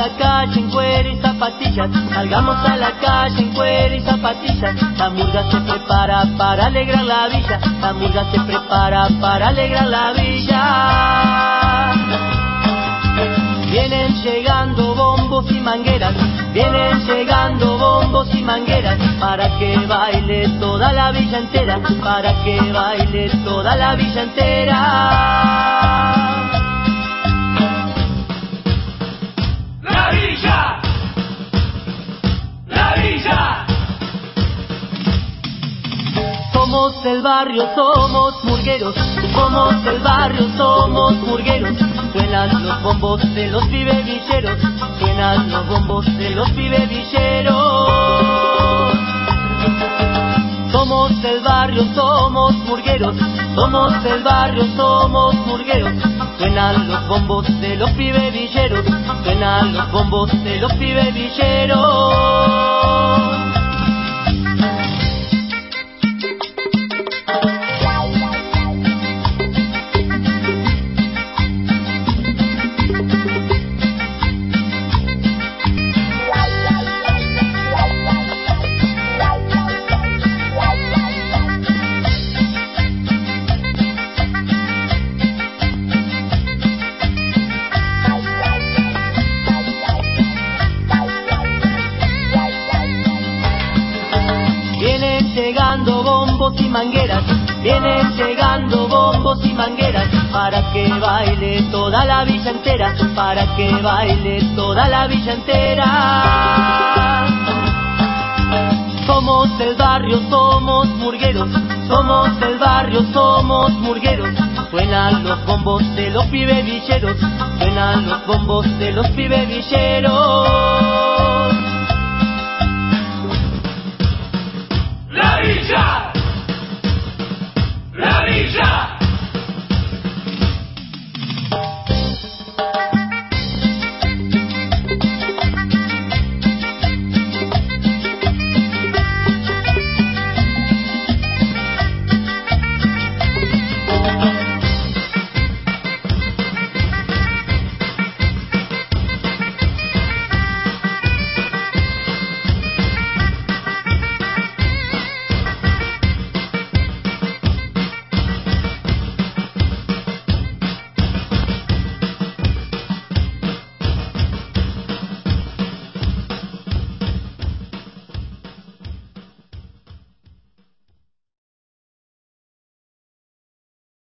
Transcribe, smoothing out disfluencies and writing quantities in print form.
la calle en cuero y zapatillas, salgamos a la calle en cuero y zapatillas. La murga se prepara para alegrar la villa, la murga se prepara para alegrar la villa. Vienen llegando bombos y mangueras, vienen llegando bombos y mangueras, para que baile toda la villa entera, para que baile toda la villa entera. ¡La villa! ¡La villa! Somos el barrio, somos murgueros, somos el barrio, somos murgueros. Suenan los bombos de los pibes villeros, suenan los bombos de los pibes villeros. Somos el barrio, somos murgueros, somos el barrio, somos murgueros. Suenan los bombos de los pibes villeros, suenan los bombos de los pibes villeros. Vienen llegando bombos y mangueras, vienen llegando bombos y mangueras, para que baile toda la villa entera, para que baile toda la villa entera. Somos el barrio, somos murgueros, somos el barrio, somos murgueros. Suenan los bombos de los pibes villeros, suenan los bombos de los pibes villeros. ¡La villa! ¡La villa!